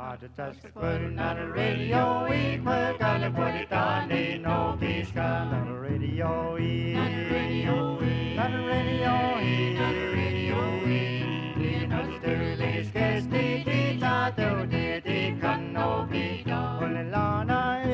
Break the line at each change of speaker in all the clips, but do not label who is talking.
Just putting on the radio, we put on the put it on, they know he's got on the radio, on the radio, on the radio, on the radio, you know the dirty scarce the data, the can no be done. Put it on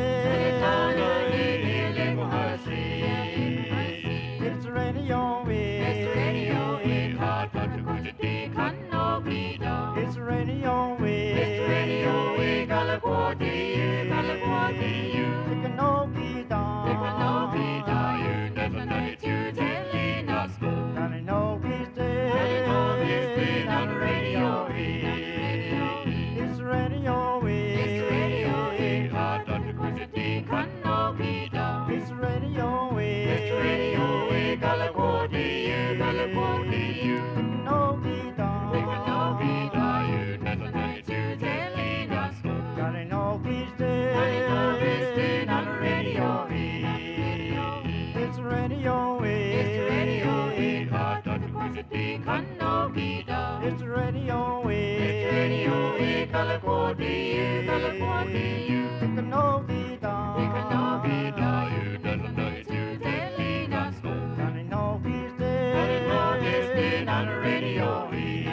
it's radio, it's radio, hard but to put it can no be done. It's radio, it's radio, we gotta go to you, gotta go to you. It can no be done, it can no be done. You never know it, you telling us go. Gotta know he's dead, gotta know he's dead on the radio. It's radio, it's radio, hard but to put it can no be done. It's radio, we gotta go to you, gotta go to you. It can no be done, it can no be done. You never know it, you telling us go. Gotta know he's dead, gotta know he's dead on the radio. It's radio, it's radio, hard but to put it can no be done. It's radio, we gotta go to you, gotta go to you. It can no be done, it can no be done. You never know it, you telling us go. Gotta know he's dead, gotta know he's dead on the radio.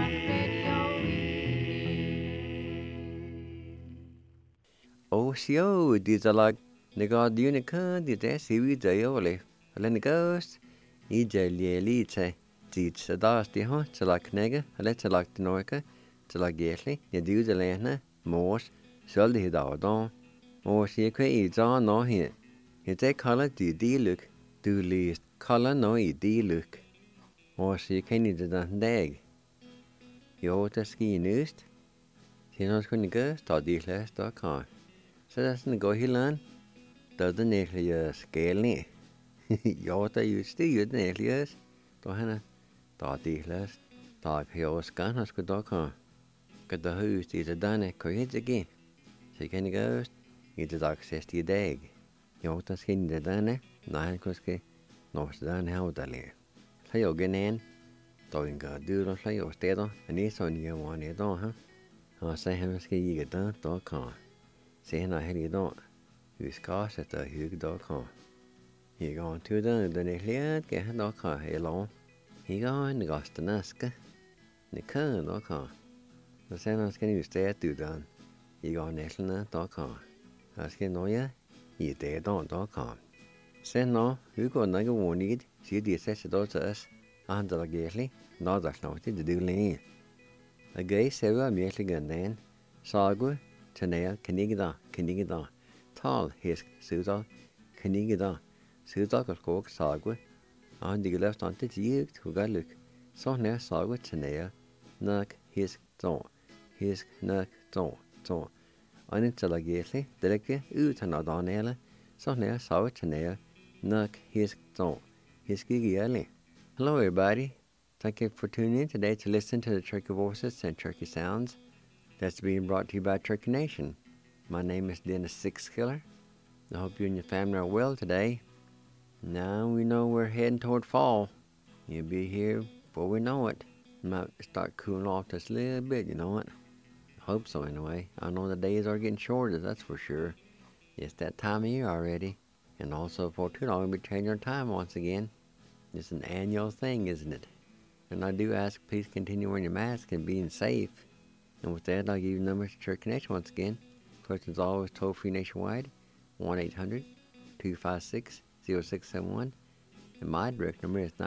Osio, these are like the god unica, the desi, the ole, Lenny Ghost, EJ Lielite, teach the dust, the hunt, to like nega, a letter like the noica, to like gately, the do the lana, morse, shall the dawdon, or she quays on no here. It's a color the D look, do least color no D look, or she can eat the dag. You the ski news, she knows when you go, start the last.com. Så der er sådan en god hilden, der er den æglige skælning. Jo, der er jo styrt den æglige, der han er, der er det last, der er jo skan, og skal der komme. Kan der højst i det denne, kan jeg ikke igen. Så kan jeg gøst, i det dag sæst i dag. Jo, der skal i det denne, nej, han kan ske, når det denne her uddalige. Så jo gennem, der er en god dyr, og så jo steder, men ikke sådan i morgen i dag, ha? Og så han skal i det der kommer. Senere her i dag, vi skal sætte hygge der kommer. Jeg går til den æglige, kan han der kommer i lov. Jeg går en gast næske, det kan der kommer. Og senere skal jeg starte den. Jeg går næsten der kommer. Jeg skal nøje i det der kommer. Senere, vi går nok vundet, siger de sætte der til os, og han der gældig, når der slår til det længe. Og gøy ser vi virkelig den, sagu, Tanea, Kanigida, Tal, Hisk, Sudal, Kanigida, Sudal, Skog, Sagu, and the left on the jig to Galuk. So near Sagu, Tanea, Nak, Hisk, Nak, Ton. And it's a lagately, Deleke, Utanadonella, so near Sagu, Tanea, Nak, Hisk, Hiskigiali. Hello, everybody. Thank you for tuning in today to listen to the Turkey Voices and Turkey Sounds. That's being brought to you by Turkey Nation. My name is Dennis Sixkiller. I hope you and your family are well today. Now we know we're heading toward fall. You'll be here before we know it. It might start cooling off just a little bit, you know what? I hope so anyway. I know the days are getting shorter, that's for sure. It's that time of year already. And also for too long, we'll be changing our time once again. It's an annual thing, isn't it? And I do ask, please continue wearing your mask and being safe. And with that, I'll give you the numbers to Turkey Nation once again. Questions always toll-free nationwide, 1-800-256-0671. And my direct number is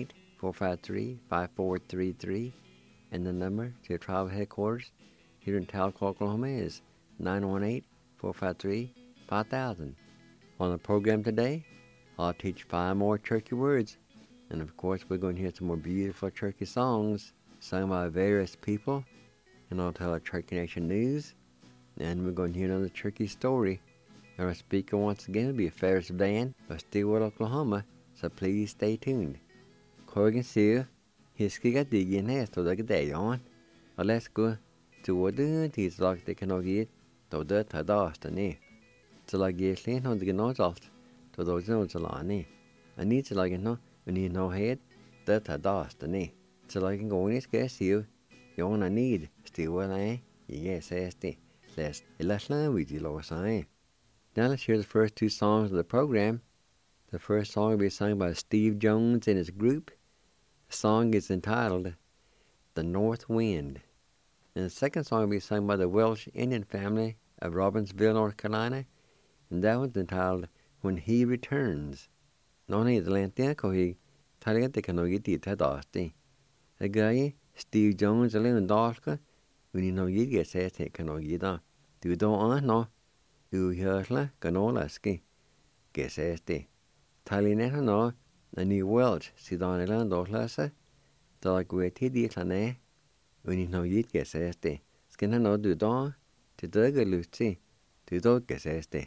918-453-5433. And the number to your tribal headquarters here in Talco, Oklahoma is 918-453-5000. On the program today, I'll teach 5 more Turkey words. And of course, we're going to hear some more beautiful Turkey songs sung by various people. And I'll tell our Turkey Nation news. And we're going to hear another Turkey story. And our speaker once again will be Ferris Van of Stillwater, Oklahoma. So please stay tuned. Corrigan Sear, Hiskiga Diggin has to the day on. Og let's go to what the like they can get to the Tadastani. So like Yeslin on the North to those notes alani. I need to like no, we need no head, the Tadastani. So like going is guess you. You wanna need still well, yes, SD. That's Elaslan with you, Lois. Now let's hear the first two songs of the program. The first song will be sung by Steve Jones and his group. The song is entitled The North Wind. And the second song will be sung by the Welsh Indian family of Robbinsville, North Carolina. And that one's entitled When He Returns. Noni the Lantia Kohi, Taligate Kanogiti Tadasti. A guy, Steve Jones, a little darker, when you know you get said it Kanogida. Do don't know. U Hirsla, Ganolaski. Guess este. Talinetta no, a new Welsh, Sidonilan Dorlasa, Dogweti di Clane, when you know you'd guess este. Skin no do don, to Dugga Lucy, to dog guess este.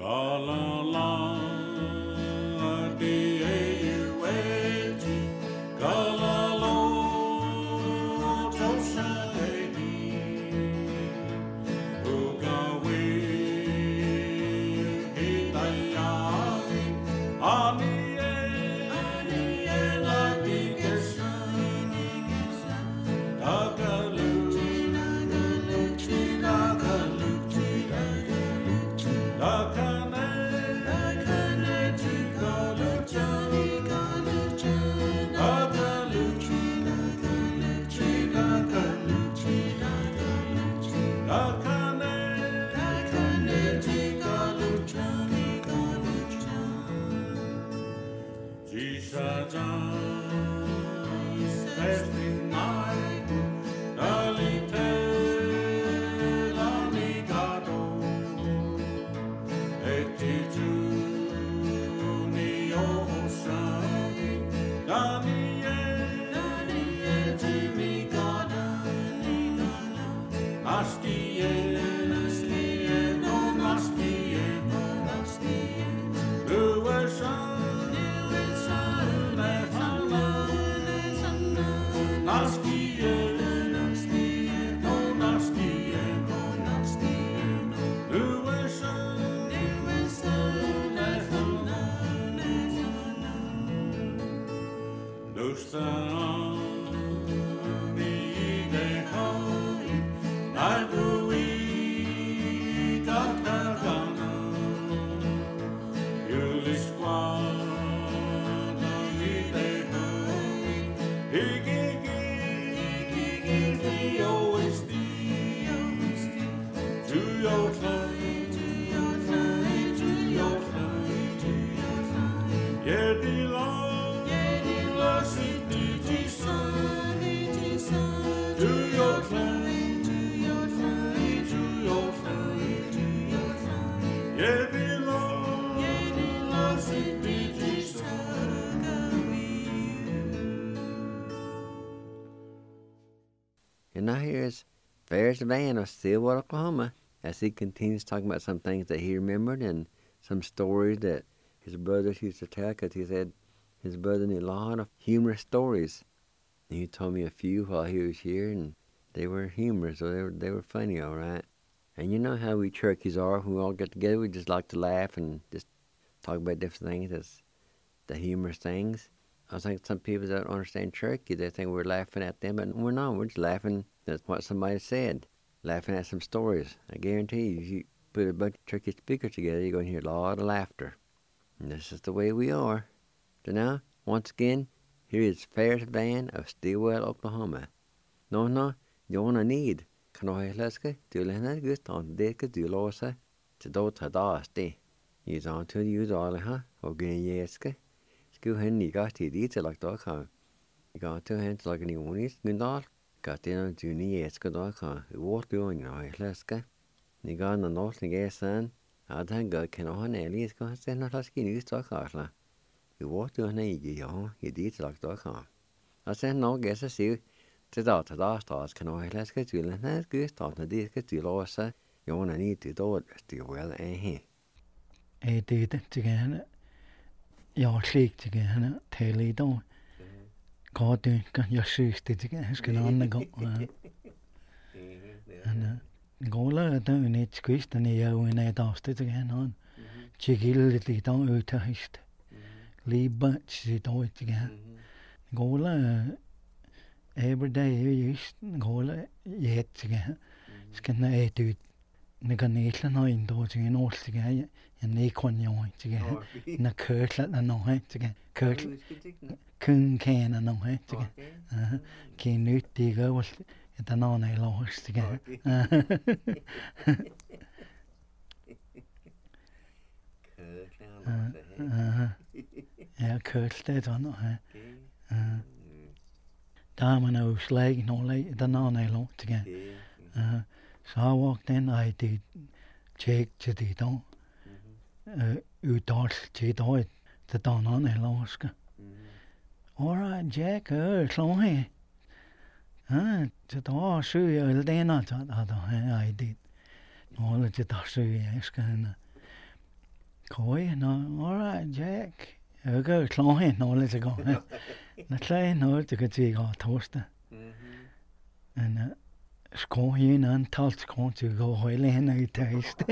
And now here's Ferris Van of Stillwater, Oklahoma, as he continues talking about some things that he remembered and some stories that his brothers used to tell, because he said his brother knew a lot of humorous stories. And he told me a few while he was here, and they were humorous, so they were funny, all right. And you know how we Cherokees are, when we all get together, we just like to laugh and just talk about different things, as the humorous things. I think some people don't understand Cherokee. They think we're laughing at them, but we're not. We're just laughing at what somebody said, laughing at some stories. I guarantee you, if you put a bunch of Cherokee speakers together, you're going to hear a lot of laughter. And this is the way we are. So now, once again, here is Ferris Van of Stillwater, Oklahoma. No, you want to need. Kanohilaska, Dulana, Guston, Deka, Dulosa, Tadota Dasti. Use on to you, Dalaha, or Guineaska. Sku hen I got to eat like dog. I got to hands like any unis, Gundal. Got in to Nieska dog. What doing now, Laska? I got on the north and gas son. I think God can on Ellis go send a husky news to Carla. You walk to an egg, you did like dog. I said no, guess I see. To that stars can I let's get you and that's good. Start the disc to Losa. You want to need to do it still well, eh?
I did it again. Jag slikt igen till idag. Gatan kan jag syste igen ska någon gå. Gola då ni skist ni jag in det avsted igen han. Chigil det då uthist. Liba sit då igen. Gola every day just gola jet igen. Ska nej ut. Ni kan inte nå in då igen årsligen. En ekonjon igen. Na kurtla na no igen. Kurt kun kan na no igen. Kan nyttiga och det någon är lost igen. Ja, kurtla då no. Där man har slag no lag det någon är lost igen. So I walked in, I did check to the door. Udal to the dawn on Alaska. All right, Jack, slow here. To the door, so you'll then I did. All of the door, so yes, can. Koi, no, all right, Jack. Jeg går klar hen, når det skal gå. Når klar når det kan til at toste. Men skår hen en talt skår til at gå hele hen i taste.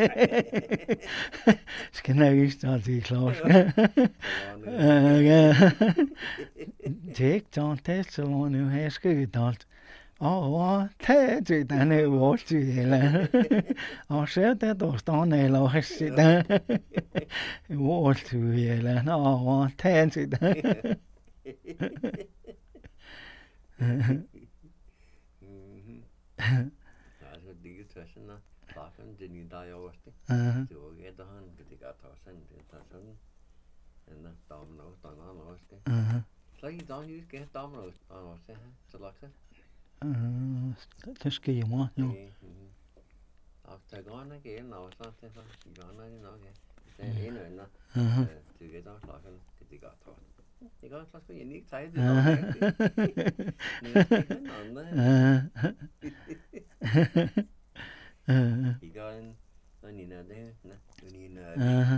Skal nøjes at det klar. Jack, John, det så nu her skal det. Det den vårt til hele. Og så det der står eller også det. Vårt til hele. Det det.
Altså det er sådan noget. Bakken det nye der jo også. Det var ikke der han det gør tage sådan det der sådan. Den der damen også. Så I don't use get damen også. Så lagt det.
Det skal jeg meget, jo.
After gone again, og så det så gone again nok. Det er endnu andet. Det er der klokken, det gør tro. Det gør klokken jeg ikke tid det. I gør en ni nær det, ni nær.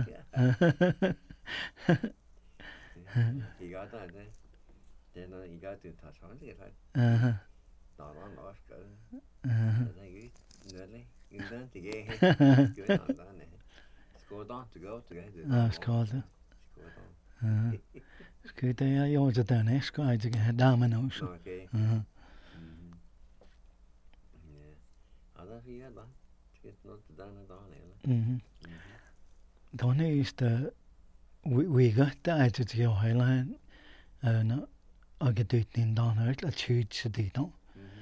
I gør der det. Det er noget I gør det tager sådan det faktisk. Nåh, også gør det. Det er ikke nødvendigt. Inden det gik helt. Skal vi have den? Skål da, du går til det.
Ja, skål da. Skål da, jeg gjorde det der næste gang, jeg have damen også.
Okay. Ja. Og der er fire da. Skal noget til denne dagen, eller?
Den næste week, der er det jo heller en og get dit in dan uit, at schiet det dan.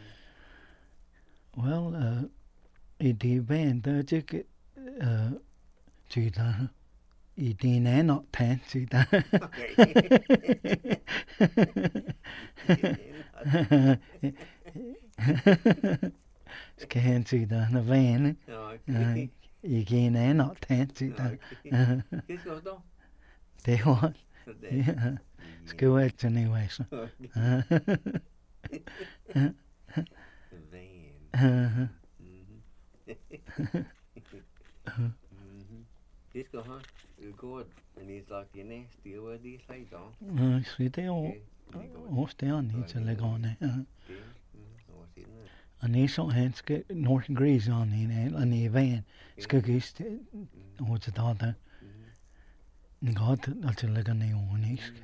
Well, I die band dat ik schiet dan. I die not tan schiet dan. Skal schiet dan een van. I geen not tan schiet dan. Det var. Skal jeg til nyvæsen.
Det skal have. Det går en i slags dine stiver de slag dog.
Så det er også der ni til lægerne. Og ni så han skal Northern Grease on en og ni van skal gist og til der. En godt at til lægerne jo nisk.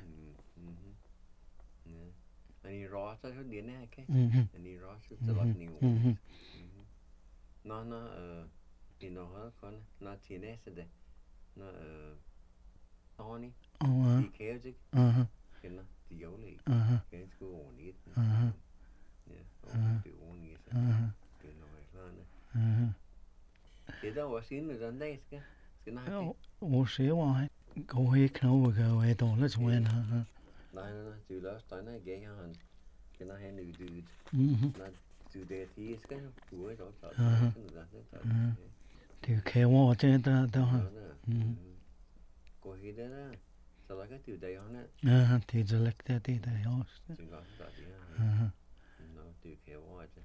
Men I råser så dine her, ikke? Men I råser til at nive. Nå, I når højre konde, når til næste det. Når, Tony, de kæves ikke? Kender de jævlige. Kan sgu ordentligt. Ja, og det er ordentligt. Det er noget klart. Det er der også inden den dag, skal den have det?
Hvor ser jeg? Gå helt knoge, og jeg dårligt til hende.
Nej, det er også den her gænger, han kender han uddydet. Når du der til, skal jo gå et også.
Det er kæver, det der.
Gå helt der, så der kan du der, han er.
Ja, det er så lægt det der også.
Det er godt, der er det. Nå, det er kæver, det.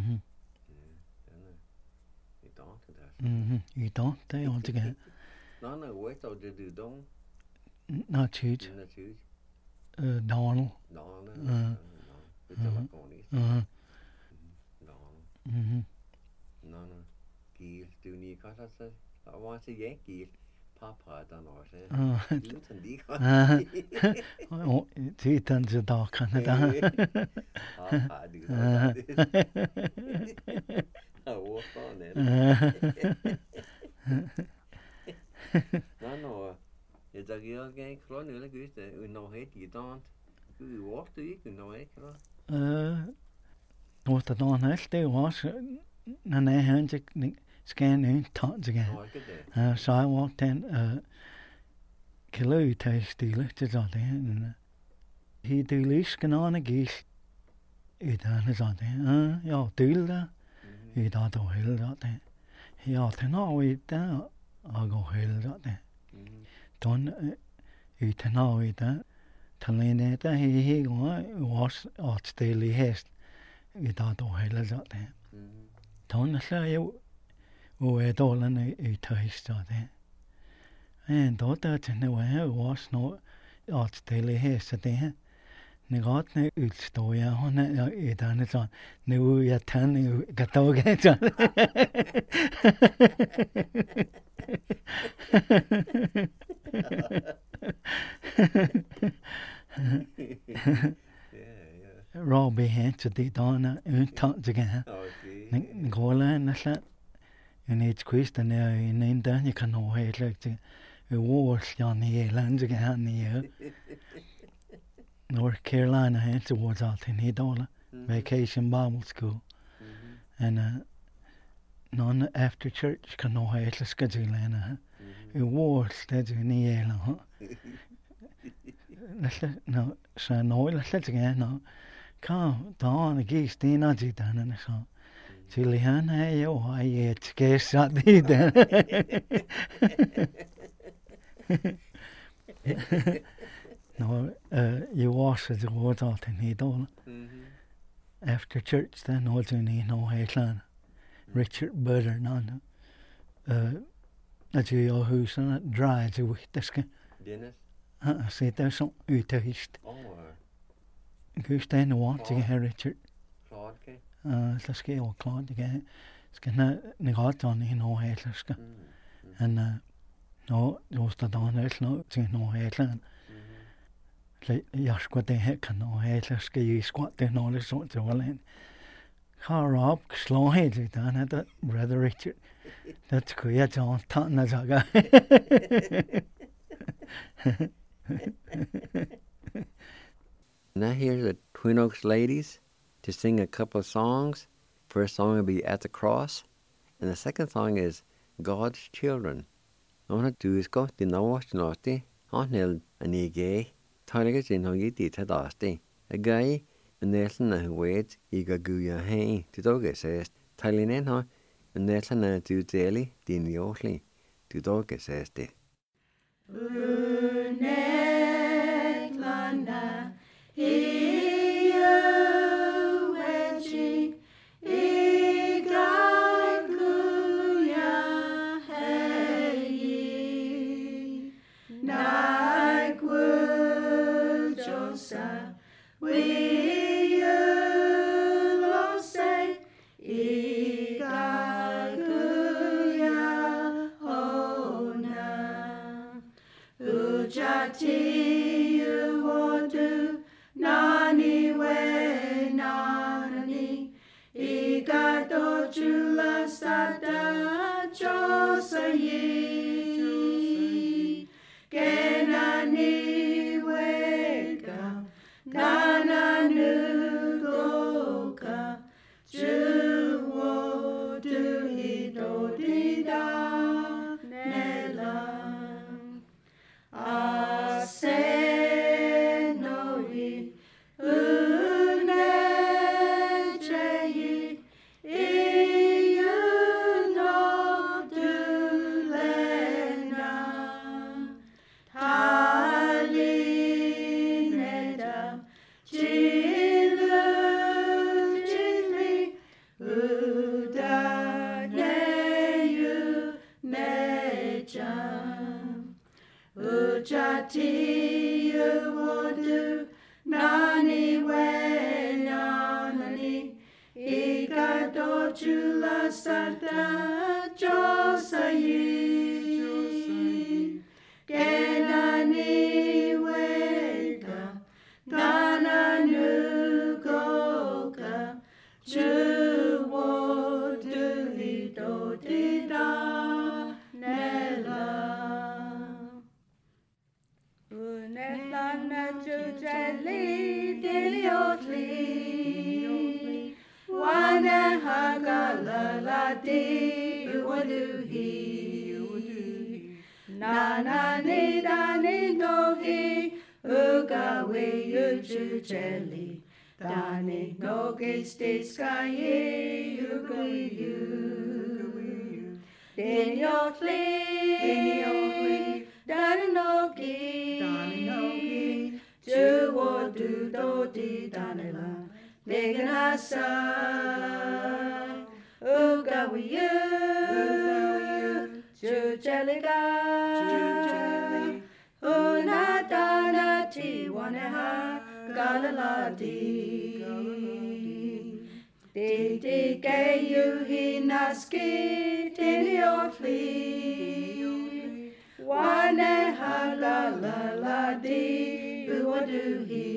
I dag, det der.
I dag, det er også det.
Nå, hvor er det, du dog?
Nå, tyt. Donald.
Donald. Det er meget godt. Nå. Gil, du er lige godt, altså. Og hvor er det, jeg gil? Papa, der er også. Du er lige godt.
Tyt, den til dag, kan det da.
Papa, du er godt. Og hvor står den? Nå. Jeg tager ikke også kron, eller gøst, og når helt i dag. Du er også ikke, når ikke kron.
Nå, det er helt, det er også, når jeg har ikke skal en tant igen. Så jeg var den, kan løbe til stille til sådan. He du lisken an a gil. I dan is an det. Ja, dylda. I da do hilda det. Ja, den har vi der. Og gå hilda det. Don i den har vi der. Talene der he was at stille hest. I da do hilda det. Don så jo og dolan i tøysta det. En daughter to the way was no at daily haste there. Ni got ne utstoja hon I done on nu jag tan gatoget. Robbie had to the donna untant again. Nicola and the and it's question there in India you can know it like the wars on the lands again the North Carolina had towards out in Hidola vacation Bible school and none after church can know it like schedule and it wars that in the air no so no let's again no come down against the energy down and so Julian, I ate scarce at the then. No, you wash the water out in Hidola. After church, then also in no Highland. Richard Butter, none. That's your house and dry to with the skin.
Dennis?
I said there's some utahist.
Oh,
Goose then want to get Richard.
Claude, okay.
Så skal jeg også klart det skal negaterne I nå hele skal en nå just da han nå til nå hele jeg skal det her kan nå hele skal jeg skal det nå det så til vel car up slå helt det han det brother Richard det skulle jeg ta tanna saga
Now here's the Twin Oaks ladies to sing a couple of songs. First song will be At the Cross, and the second song is God's Children. I want to do is go to North Norty, on hill and a gay, Tiger in Hoggy to Dusty. A guy, and Nelson who waits, Ega Guya Hay, to Dog says, Tilling in her, and Nelson to daily, Dini Osley, to Dog says,
Jelica,
galaladi. Te kei uhi naski tini otli. Wane hagalaladi uaduhi.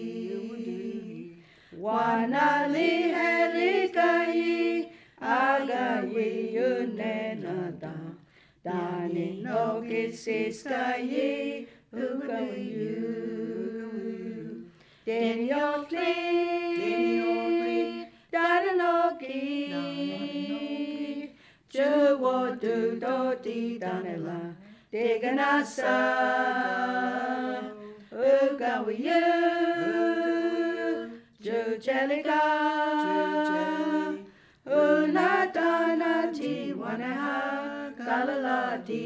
Wana li helikai agawi unenada. Dani no kisiskayi ukayu. Deni otli, dananoki. Juwo du do di danela. Deganasa ukayu. Jujeliga unadana ti wanaha galaladi.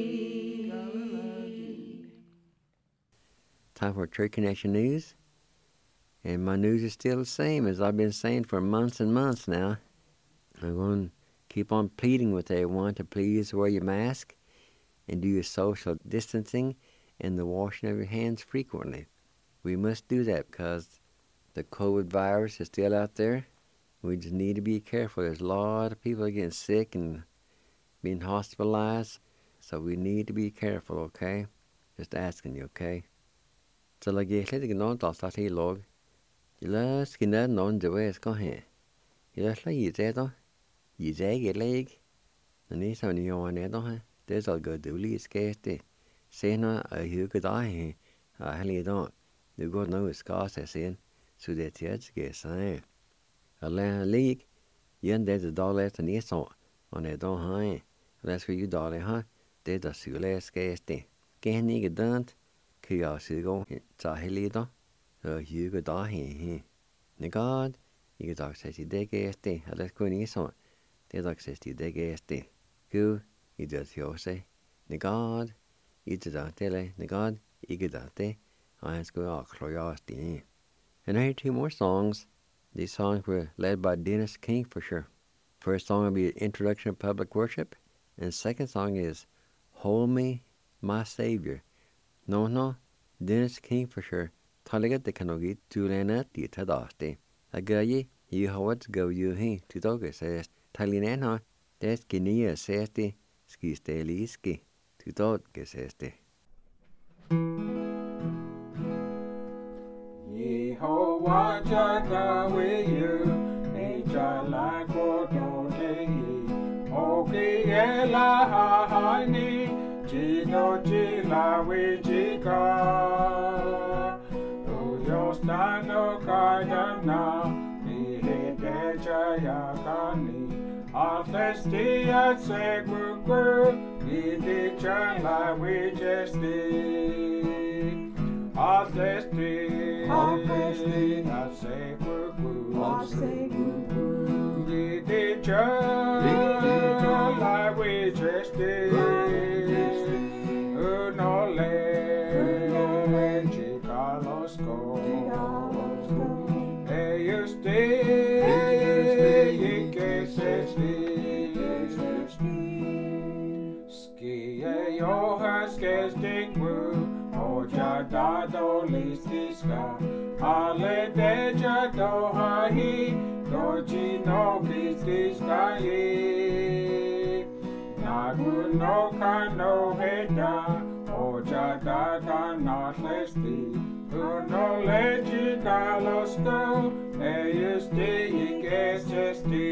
Time for Church Connection News. And my news is still the same as I've been saying for months and months now. I'm going to keep on pleading with everyone to please wear your mask and do your social distancing and the washing of your hands frequently. We must do that because the COVID virus is still out there. We just need to be careful. There's a lot of people getting sick and being hospitalized, so we need to be careful, okay? Just asking you, okay? So like you said, you know, that's that he log. You love skin that non the way it's going here. You love like you said, you say get leg. And this on you on it, there's all good do least scarcity. Say no, I hear good eye. I hardly don't. You got no scars as in, so that it's get sign. A league, you and there's a dollar and yes on it don't high. That's where you dollar, huh? There's a sule scarcity. Can't you get done? Curiosity go, it's a helido. You go down here. The God, you get access to the guesty. Let's go in this one. There's access to the guesty. Go, you just your say. The God, you just tell the God, you get out there. I just go out curiosity. And I hear two more songs. These songs were led by Dennis Kingfisher. First song will be Introduction of Public Worship. And the second song is Hold Me, My Savior. No, Dennis Kingfisher. Talaga de kanogi tulena ti tadaste. Agaye, you howats go you he to doga says. Talinena, des ginia sesti, skiste liski, to dog geseste.
Yehovah Jaga with you, nature like Odote. Oki Ela Hani, Jino Jila Wijika. Yostano Kayana, Nihide Jayakani, Althesti at Seguku, Nidi Chala Wijesti, Althesti at Seguku, Nidi Chala Wijesti, Unole. Dado listiska, ale deja doha hi, doji no listiska ye. Nagu no kano heda, oja dada not listi, uno leji galosko, eusti ikesti.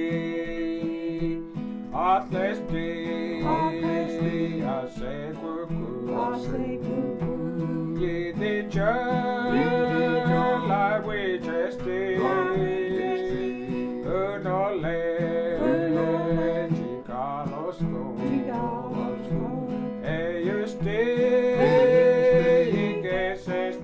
Atlesti, asekuku. The church, like we just did, Unole, Chicalosco, you stay, guess it's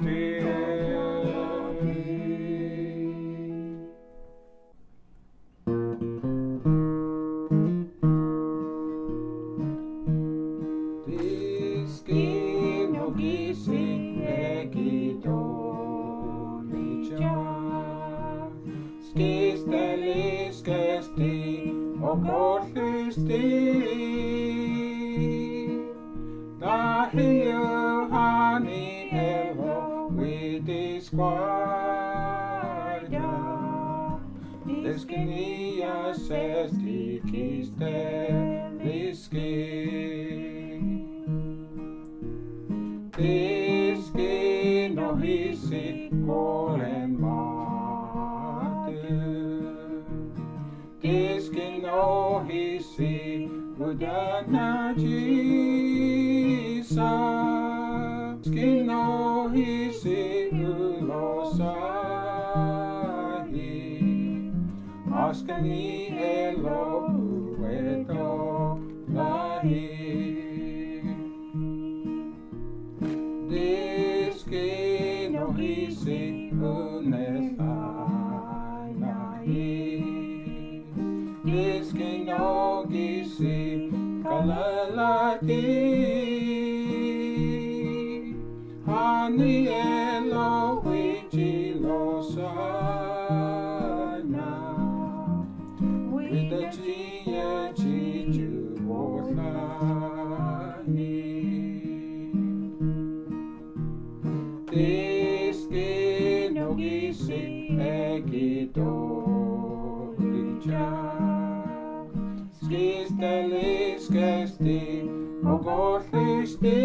Nahiyo hani evo with the squad. Deskenia sesti kisteliski. Diskin ohisi kuolen mahtu. Diskin ohisi udana jisa. Diskin ohisi ulosahi. Askani elo ueto lahi. Diskin ohisi unethanahi. Diskin ogisi kalalati. Hani elo wichilosana. With the chia chichu wallahi. Diskin ogisi egidolicha. Skistelis kesti ogorlisti.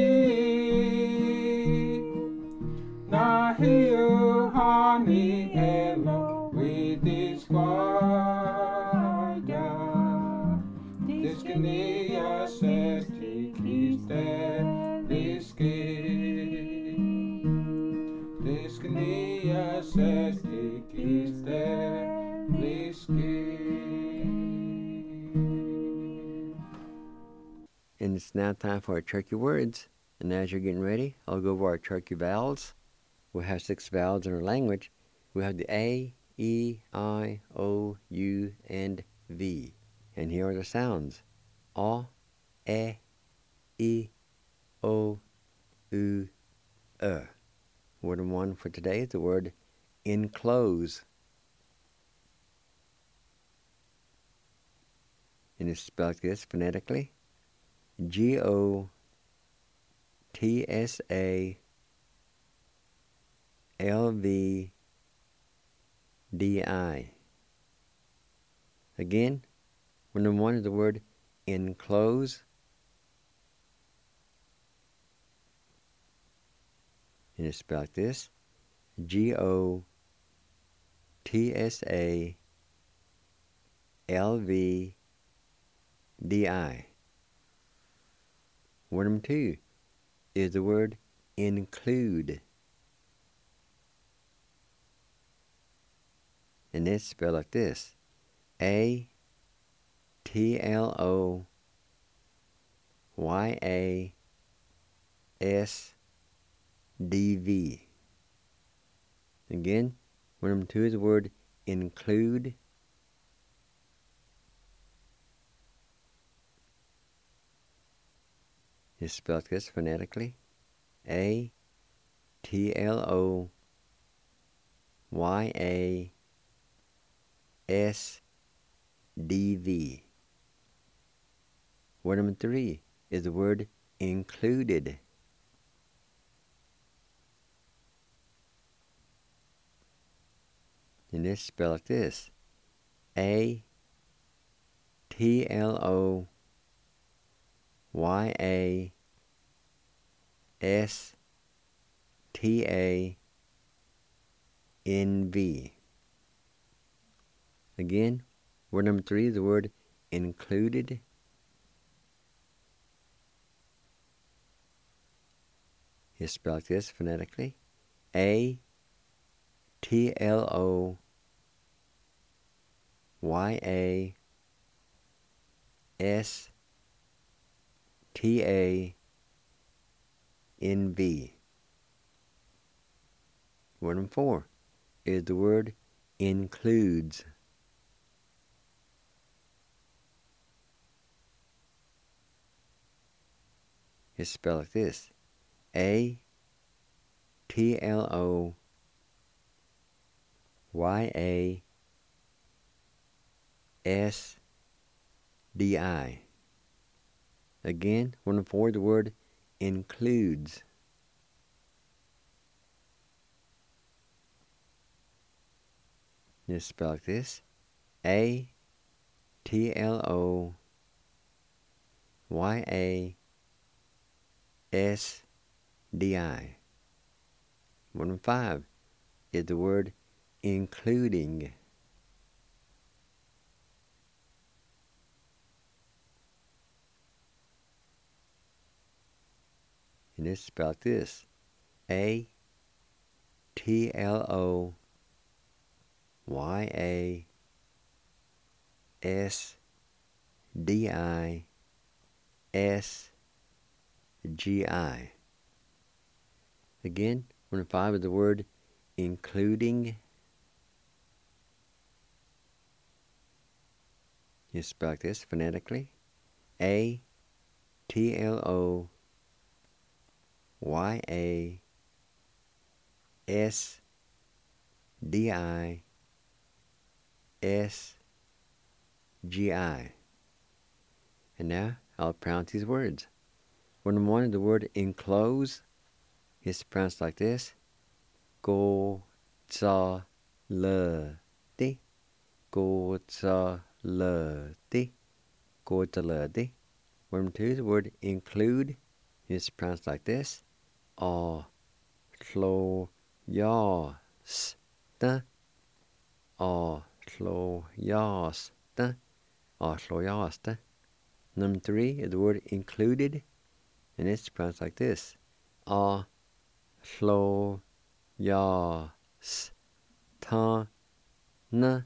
Nahiu hani elo widisquaja. Diskenia sesti kisteliski. Diskenia sesti kisteliski.
And it's now time for our turkey words. And as you're getting ready, I'll go over our turkey vowels. We'll have 6 vowels in our language. We have the A, E, I, O, U, and V. And here are the sounds. A, E, O, U, Word number 1 for today is the word enclose. And it's spelled like this phonetically. G-O-T-S-A-L-V-D-I. Again, word number 1 is the word enclose. And it's spelled like this. G-O-T-S-A-L-V-D-I. Word number 2 is the word include. And it's spelled like this. A-T-L-O-Y-A-S-D-V. Again, word number 2 is the word include. It's spelled like this phonetically. A-T-L-O-Y-A-S-D-V. Word number 3 is the word included. And it's spelled like this. A-T-L-O-Y-A-S-T-A-N-V. Again, word number 3 is the word included. It's spelled like this phonetically. A-T-L-O-Y-A-S-T-A-N-V. Word number 4 is the word includes. It's spelled like this. A-T-L-O-Y-A-S-D-I. Again, word number 4 is the word includes. It's spelled like this. A-T-L-O-Y-A-S-D-I. 1 and 5 is the word including. And it's spelled this: A-T-L-O-Y-A-S-D-I-S-G-I. Again, 1 and 5 is the word including. You spell this phonetically: A-T-L-O-Y-A-S-D-I-S-G-I. And now I'll pronounce these words. 1 and 1 is the word enclose. It's pronounced like this: Go-za-le-di. Go-za-le-di. Go-za-le-di. 1 and 2 is the word include. It's pronounced like this: A-hlo-ya-s-ta. A-hlo-ya-s-ta. A-hlo-ya-s-ta. Number 3 is the word included, and it's pronounced like this: A-hlo-ya-s-ta-na.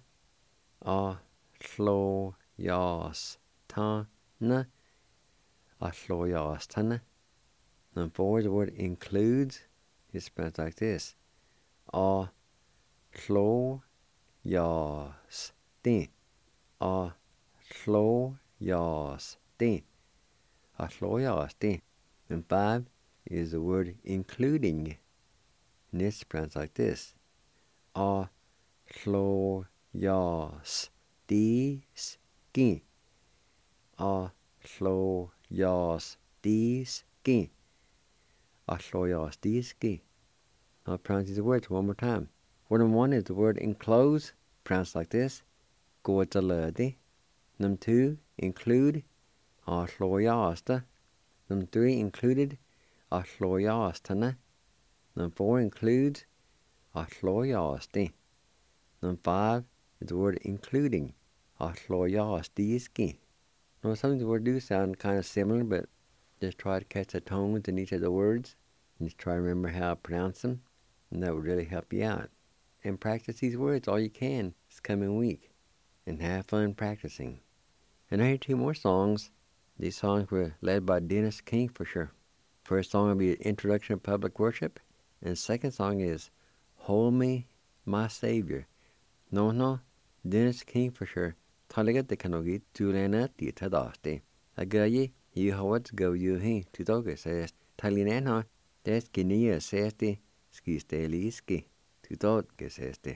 A-hlo-ya-s-ta-na. A-hlo-ya-s-ta-na. Number 4 is the word includes. It's pronounced like this: A-hlo-ya-s-ti. A-hlo-ya-s-ti. A-hlo-ya-s-ti. And 5 is the word including, and it's pronounced like this: A-hlo-ya-s-ti-ski. A-hlo-ya-s-ti-ski. A-hlo-ya-s-ti-ski. I'll pronounce these words one more time. 1 and 1 is the word enclose, pronounced like this: Go-za-le-di. Number 2, include: A-hlo-ya-s-ta. Number 3, included: A-hlo-ya-s-ta-na. Number 4 includes: A-hlo-ya-s-ti. Number 5 is the word including: A-hlo-ya-s-ti-ski. Now some of the words do sound kind of similar, but just try to catch the tones in each of the words, and just try to remember how to pronounce them, and that would really help you out. And practice these words all you can this coming week, and have fun practicing. And I hear 2 more songs. These songs were led by Dennis Kingfisher. First song will be Introduction to Public Worship, and the second song is Hold Me, My Savior. No, Dennis Kingfisher, Taliga de Kanogi, Tulana, Titadaste. Agaye, you howats go you he, Tutoga says, Talinana, Des Guinea says the Skiste Liski, Tutot says the.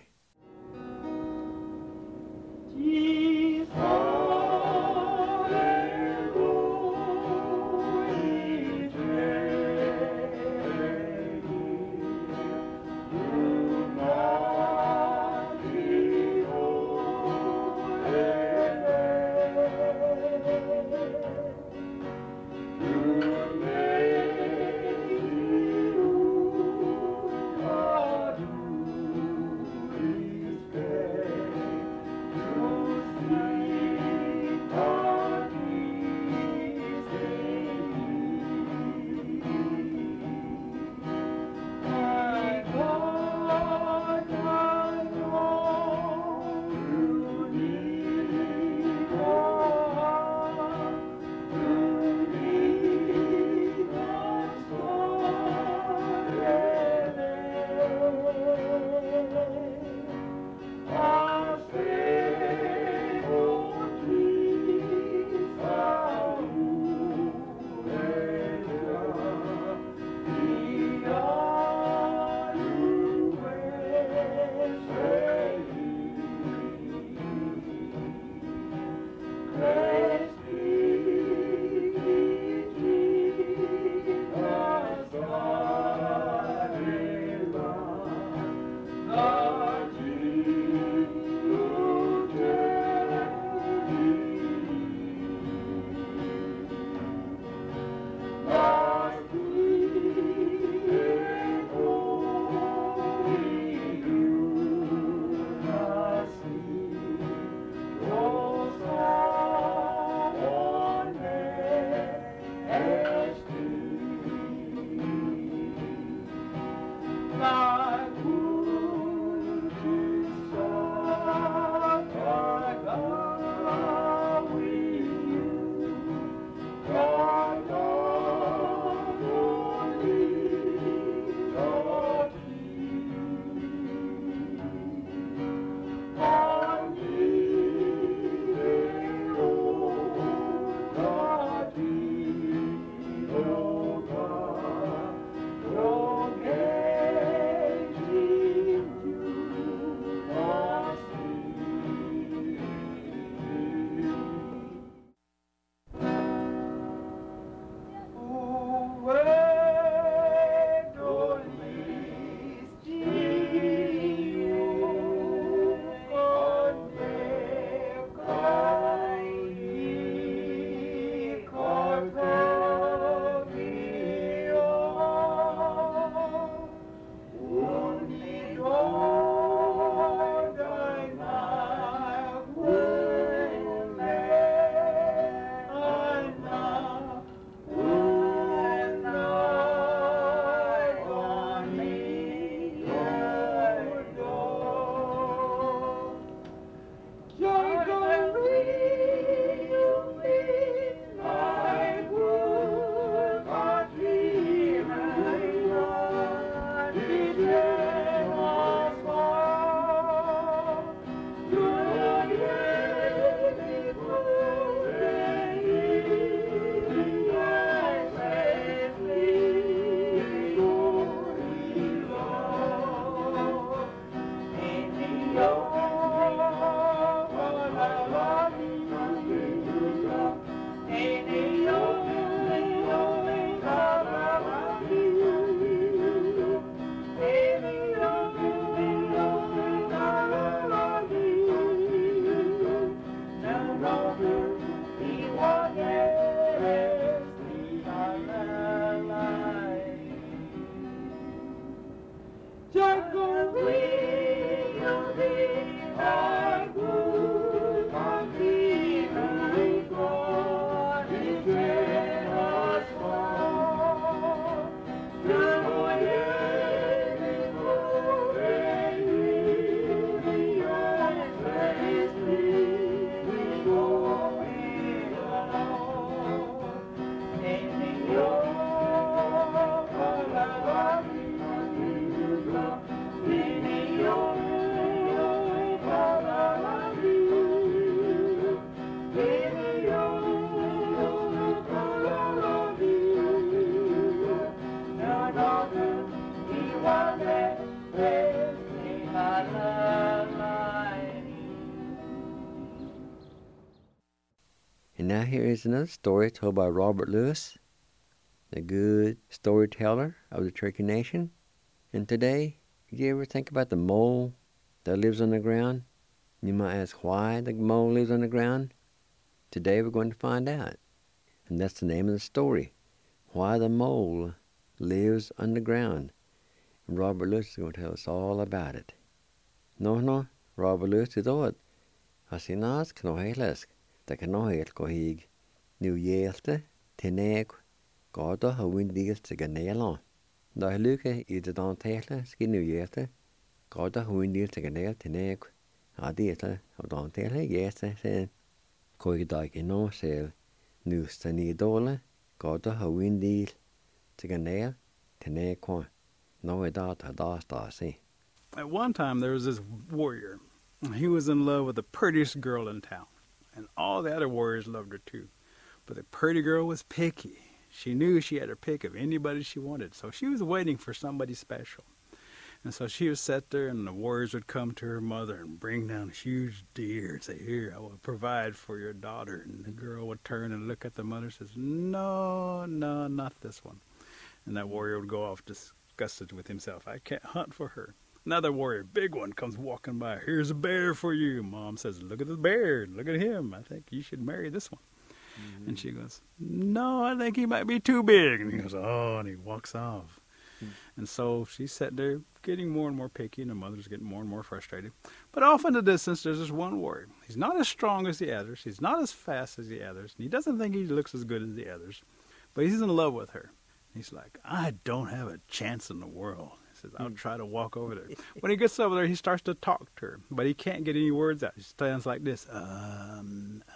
And now here is another story told by Robert Lewis, the good storyteller of the Cherokee Nation. And today, did you ever think about the mole that lives on the ground? You might ask why the mole lives on the ground. Today we're going to find out. And that's the name of the story, Why the Mole Lives Underground. And Robert Lewis is going to tell us all about it. No, Robert Lewis is odd. Hasinas knohelas, the knohel kohig, new yelte, teneg, goda hawin deals to ganelon. Da luke is the don tela, skin new yelte, goda hawin deals to ganel, teneg, adieta, of don tela, yes, I said. Koidag in no sale, new stani dole, goda hawin deal to ganel, teneg quan. No, I thought I see.
At one time, there was this warrior. He was in love with the prettiest girl in town, and all the other warriors loved her too. But the pretty girl was picky. She knew she had her pick of anybody she wanted, so she was waiting for somebody special. And so she would sit there, and the warriors would come to her mother and bring down a huge deer and say, "Here, I will provide for your daughter." And the girl would turn and look at the mother and says, "No, not this one." And that warrior would go off disgusted with himself. "I can't hunt for her." Another warrior, big one, comes walking by. "Here's a bear for you." Mom says, "Look at the bear. Look at him. I think you should marry this one." Mm-hmm. And she goes, "No, I think he might be too big." And he goes, "Oh," and he walks off. Mm-hmm. And so she's sat there getting more and more picky, and the mother's getting more and more frustrated. But off in the distance, there's this one warrior. He's not as strong as the others. He's not as fast as the others. And he doesn't think he looks as good as the others. But he's in love with her. He's like, "I don't have a chance in the world." I'll try to walk over there. When he gets over there, he starts to talk to her, but he can't get any words out. He stands like this. And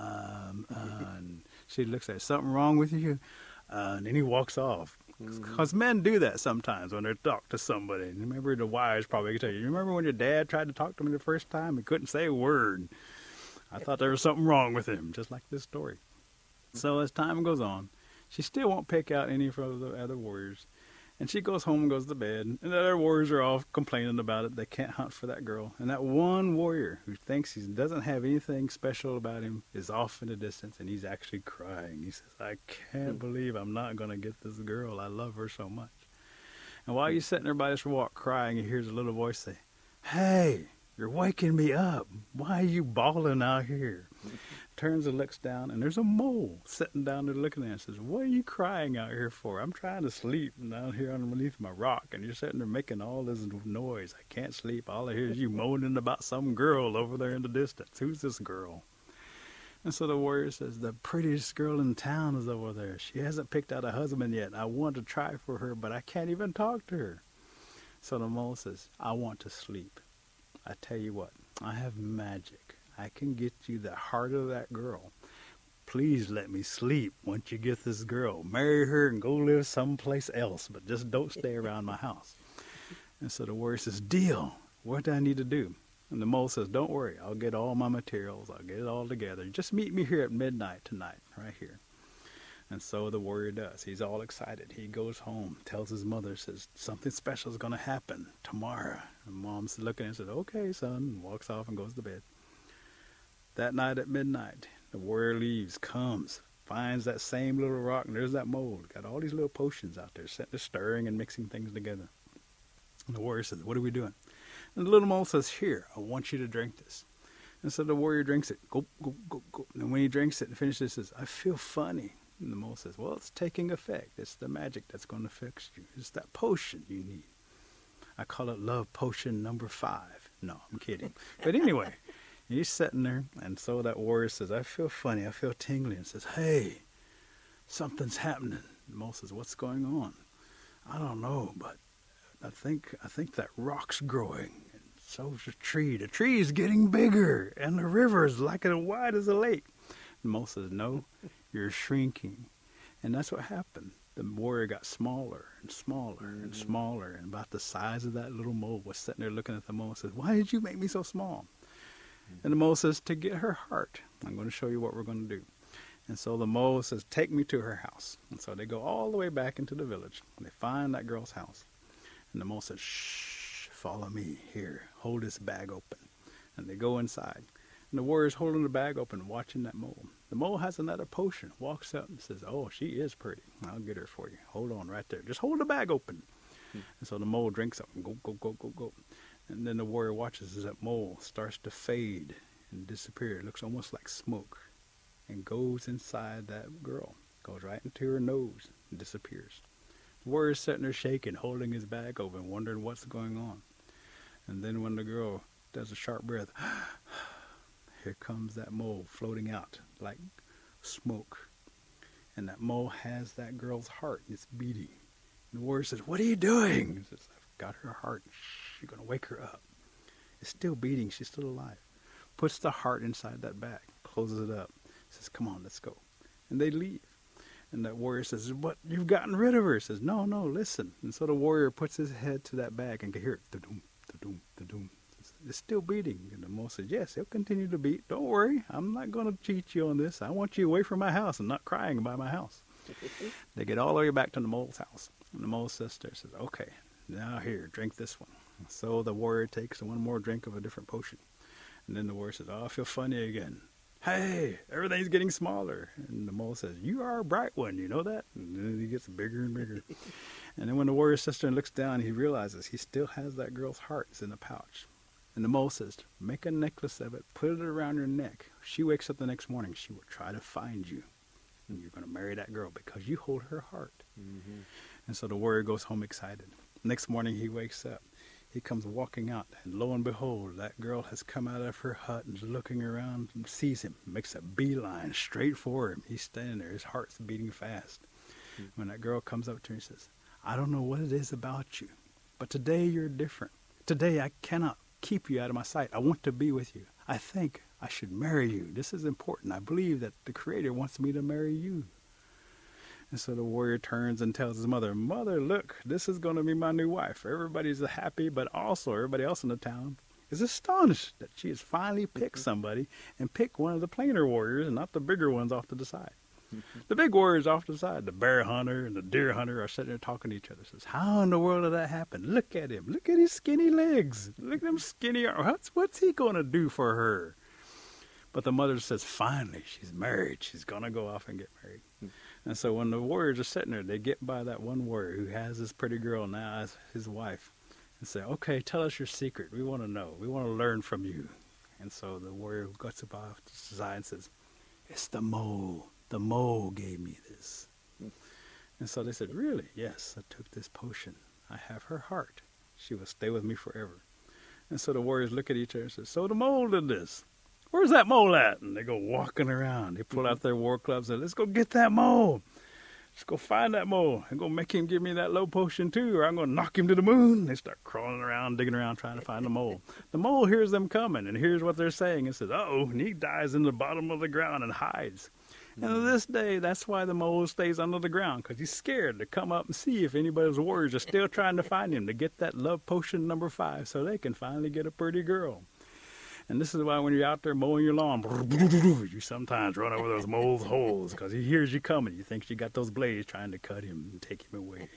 she looks at him, "Something wrong with you?" And then he walks off. Because men do that sometimes when they talk to somebody. And remember, the wives probably can tell you, remember when your dad tried to talk to me the first time? He couldn't say a word. I thought there was something wrong with him, just like this story. So as time goes on, she still won't pick out any from the other warriors. And she goes home and goes to bed, and the other warriors are all complaining about it. They can't hunt for that girl. And that one warrior who thinks he doesn't have anything special about him is off in the distance, and he's actually crying. He says, "I can't believe I'm not going to get this girl. I love her so much." And while he's sitting there by this walk crying, he hears a little voice say, "Hey, you're waking me up. Why are you bawling out here?" Turns and looks down, and there's a mole sitting down there looking at him and says, "What are you crying out here for? I'm trying to sleep down here underneath my rock, and you're sitting there making all this noise. I can't sleep. All I hear is you moaning about some girl over there in the distance. Who's this girl?" And so the warrior says, "The prettiest girl in town is over there. She hasn't picked out a husband yet. I want to try for her, but I can't even talk to her." So the mole says, "I want to sleep. I tell you what, I have magic. I can get you the heart of that girl. Please let me sleep once you get this girl. Marry her and go live someplace else, but just don't stay around my house." And so the warrior says, "Deal. What do I need to do?" And the mole says, "Don't worry. I'll get all my materials. I'll get it all together. Just meet me here at midnight tonight, right here." And so the warrior does. He's all excited. He goes home, tells his mother, says, "Something special is going to happen tomorrow." And Mom's looking and says, "Okay, son," and walks off and goes to bed. That night at midnight, the warrior leaves, comes, finds that same little rock, and there's that mole. Got all these little potions out there, sitting there stirring and mixing things together. And the warrior says, "What are we doing?" And the little mole says, "Here, I want you to drink this." And so the warrior drinks it. Gulp, gulp, gulp, gulp. And when he drinks it and finishes, he says, "I feel funny." And the mole says, "Well, it's taking effect. It's the magic that's going to fix you. It's that potion you need. I call it love potion number 5. No, I'm kidding. But anyway, he's sitting there, and so that warrior says, "I feel funny. I feel tingly," and says, "Hey, something's happening." And the mole says, "What's going on?" "I don't know, but I think that rock's growing, and so's the tree. The tree is getting bigger, and the river is like as wide as a lake." And the mole says, "No, you're shrinking." And that's what happened. The warrior got smaller and smaller and smaller, and about the size of that little mole was sitting there looking at the mole and says, "Why did you make me so small?" And the mole says, "To get her heart, I'm going to show you what we're going to do." And so the mole says, "Take me to her house." And so they go all the way back into the village, and they find that girl's house. And the mole says, "Shh, follow me. Here, hold this bag open." And they go inside. And the warrior's holding the bag open, watching that mole. The mole has another potion, walks up and says, oh, she is pretty. I'll get her for you. Hold on right there. Just hold the bag open. And so the mole drinks up and go, go, go, go, go. And then the warrior watches as that mole starts to fade and disappear. It looks almost like smoke. And goes inside that girl. Goes right into her nose and disappears. The warrior's sitting there shaking, holding his bag open, wondering what's going on. And then when the girl does a sharp breath, here comes that mole floating out like smoke. And that mole has that girl's heart. It's beating. And the warrior says, what are you doing? He says, I've got her heart. You're going to wake her up. It's still beating. She's still alive. Puts the heart inside that bag. Closes it up. Says, come on, let's go. And they leave. And that warrior says, but you've gotten rid of her. He says, no, listen. And so the warrior puts his head to that bag and can hear it. Da-doom, da-doom, da-doom. It's still beating. And the mole says, yes, he'll continue to beat. Don't worry. I'm not going to cheat you on this. I want you away from my house and not crying by my house. They get all the way back to the mole's house. And the mole's sister says, okay, now here, drink this one. So the warrior takes one more drink of a different potion. And then the warrior says, oh, I feel funny again. Hey, everything's getting smaller. And the mole says, you are a bright one, you know that? And then he gets bigger and bigger. And then when the warrior's sister looks down, he realizes he still has that girl's heart. It's in the pouch. And the mole says, make a necklace of it, put it around her neck. She wakes up the next morning, she will try to find you. And you're going to marry that girl because you hold her heart. Mm-hmm. And so the warrior goes home excited. Next morning he wakes up. He comes walking out, and lo and behold, that girl has come out of her hut and is looking around and sees him, makes a beeline straight for him. He's standing there, his heart's beating fast. Mm-hmm. When that girl comes up to him, he says, I don't know what it is about you, but today you're different. Today I cannot keep you out of my sight. I want to be with you. I think I should marry you. This is important. I believe that the Creator wants me to marry you. And so the warrior turns and tells his mother, Mother, look, this is going to be my new wife. Everybody's happy, but also everybody else in the town is astonished that she has finally picked somebody and picked one of the plainer warriors and not the bigger ones off to the side. The big warriors off to the side, the bear hunter and the deer hunter, are sitting there talking to each other. Says, how in the world did that happen? Look at him. Look at his skinny legs. Look at them skinny arms. What's he going to do for her? But the mother says, finally, she's married. She's going to go off and get married. And so when the warriors are sitting there, they get by that one warrior who has this pretty girl now as his wife and say, okay, tell us your secret. We want to know. We want to learn from you. And so the warrior gets up off to the side and says, it's the mole. The mole gave me this. And so they said, really? Yes, I took this potion. I have her heart. She will stay with me forever. And so the warriors look at each other and say, so the mole did this. Where's that mole at? And they go walking around. They pull out their war clubs and say, let's go get that mole. Let's go find that mole and go make him give me that low potion too, or I'm going to knock him to the moon. They start crawling around, digging around, trying to find the mole. The mole hears them coming and hears what they're saying and says, uh-oh, and he dives in the bottom of the ground and hides. And to this day, that's why the mole stays under the ground, because he's scared to come up and see if anybody's warriors are still trying to find him to get that love potion number 5 so they can finally get a pretty girl. And this is why when you're out there mowing your lawn, you sometimes run over those mole's holes because he hears you coming. He thinks you got those blades trying to cut him and take him away.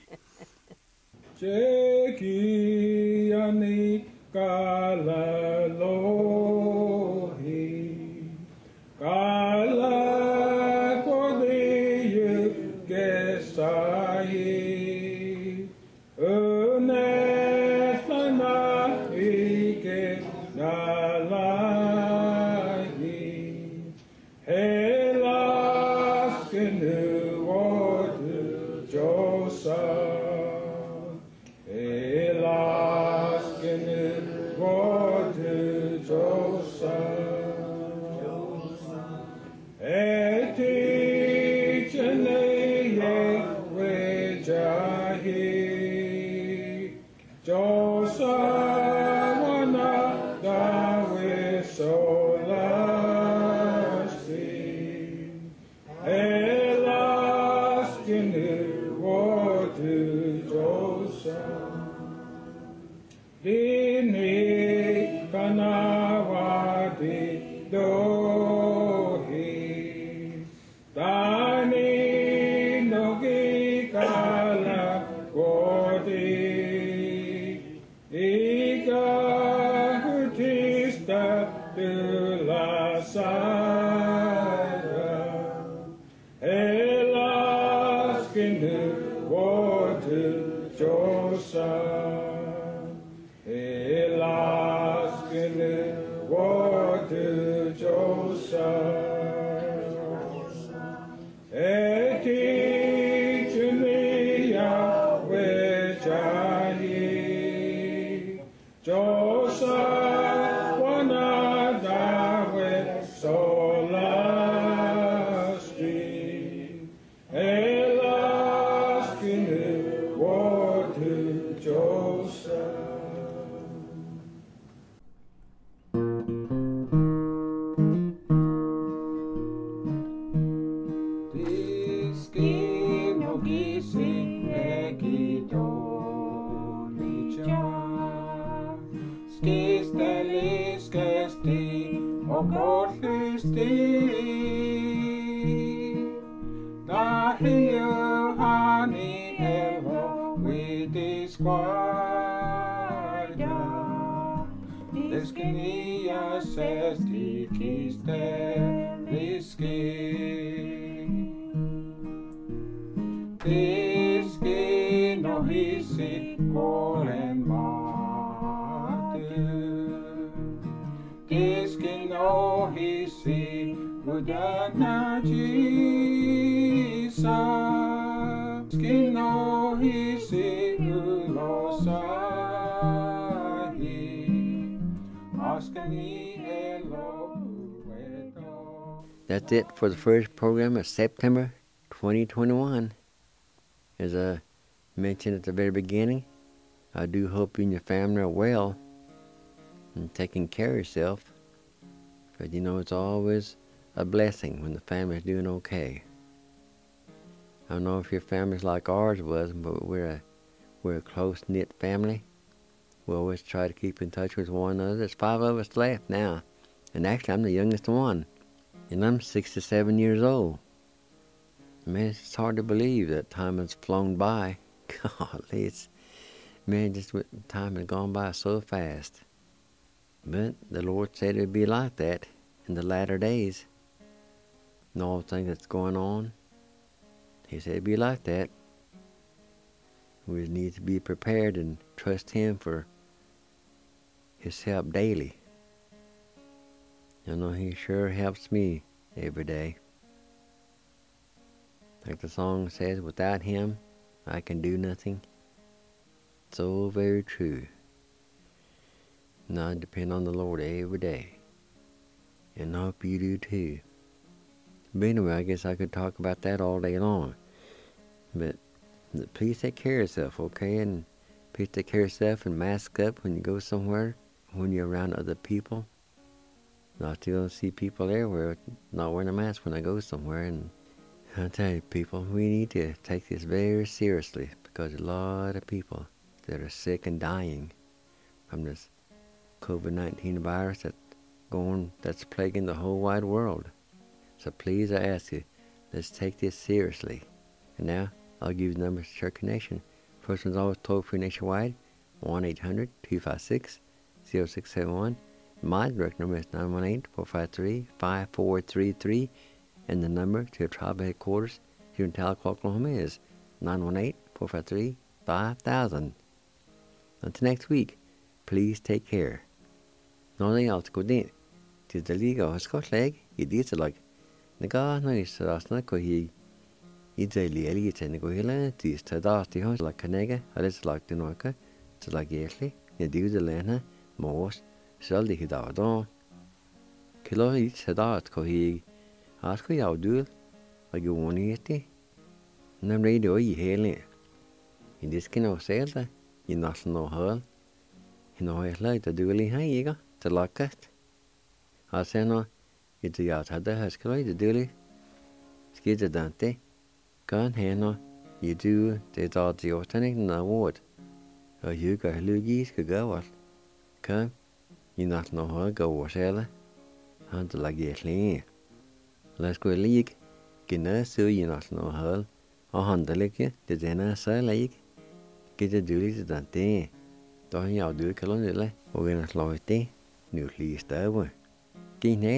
Elas que ne
That's it for the first program of September 2021. As I mentioned at the very beginning, I do hope you and your family are well and taking care of yourself. But you know, it's always a blessing when the family's doing okay. I don't know if your family's like ours was, but we're a close-knit family. We always try to keep in touch with one another. There's 5 of us left now. And actually, I'm the youngest one. And I'm 67 years old. Man, it's hard to believe that time has flown by. Golly, time has gone by so fast. But the Lord said it would be like that in the latter days. And all the things that's going on, He said it would be like that. We need to be prepared and trust Him for His help daily. I know He sure helps me every day. Like the song says, without Him, I can do nothing. So very true. And I depend on the Lord every day. And I hope you do too. But anyway, I guess I could talk about that all day long. But please take care of yourself, okay? And please take care of yourself and mask up when you go somewhere, when you're around other people. I still see people everywhere not wearing a mask when I go somewhere. And I tell you, people, we need to take this very seriously because a lot of people that are sick and dying from this COVID-19 virus that's plaguing the whole wide world. So please, I ask you, let's take this seriously. And now, I'll give you the numbers to Church Connection. First one's always toll-free nationwide, 1-800-256-0671. My direct number is 918-453-5433. And the number to your tribal headquarters here in Tahlequah, Oklahoma is 918-453-5000. Until next week, please take care. Nothing else go din. Tis the league of Scott leg, it is like the God knows us not go he. It's a elite and go hilla, tis to dust the house like Canega, or it's like the Norca, it's like Yesli, the do the Lena, most, sell the Hidadon. Kilo each to dust go he. Ask you do like you want it. And I'm ready to eat hailing. In this kind of sale, you not know her. You know, it's like the dually high eager to lock it. I say no, it's the out of the husky, the dually. Skid the Dante. Gone here no, you do the dog the alternate in the ward. Or you got loogies could go out. Come, you not know her go or sailor. Hunt like you clean. Let's go league. Gina so you not know her. Or hunt like you, the dinner so league. Get the dually to Dante. Don't you do colonel, or in a slow day, new least over. Gin nail it,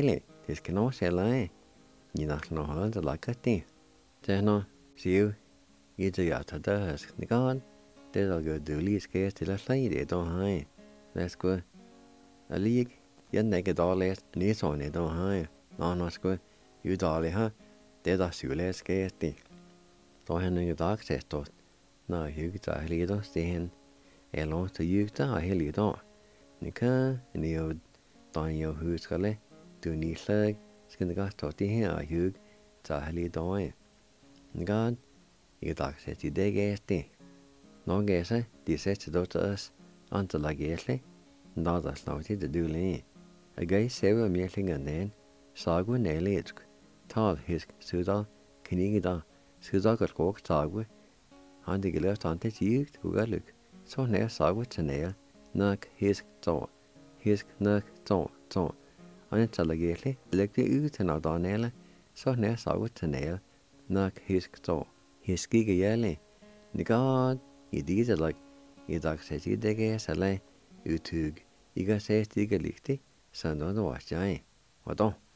his can all say lie. You not know how to like a thing. Say no, see you. You do out of the God. They'll go do least case till I say they don't hide. Let's go. A league, you naked all less, and it's on it don't hide. No, not good. You dolly, huh? They're the shoeless case thing. Don't have any dark says to. No, you get a little stand. Along to you, I hear you don't. Nika, and you don't know who's gonna do need slag. Skin got to the hair, you. It's don't. God, you dark says you dig gas thing. No guess, the says to us until I guess, not as long as the do lane. A guy several meeting and then saw when they late. Tall his Suda, Kinigida, Suda got walk tagwe, and the left on the youth who got look. So near saw with a nail, knock his toe, his knock toe. On it alligately, like the youth and out nail, so near saw with a nail, knock his toe, his giga yelling. The God, you did it like you dog says you dig ass a lay, you tug, you got says digger lichty, so don't watch giant. What don't?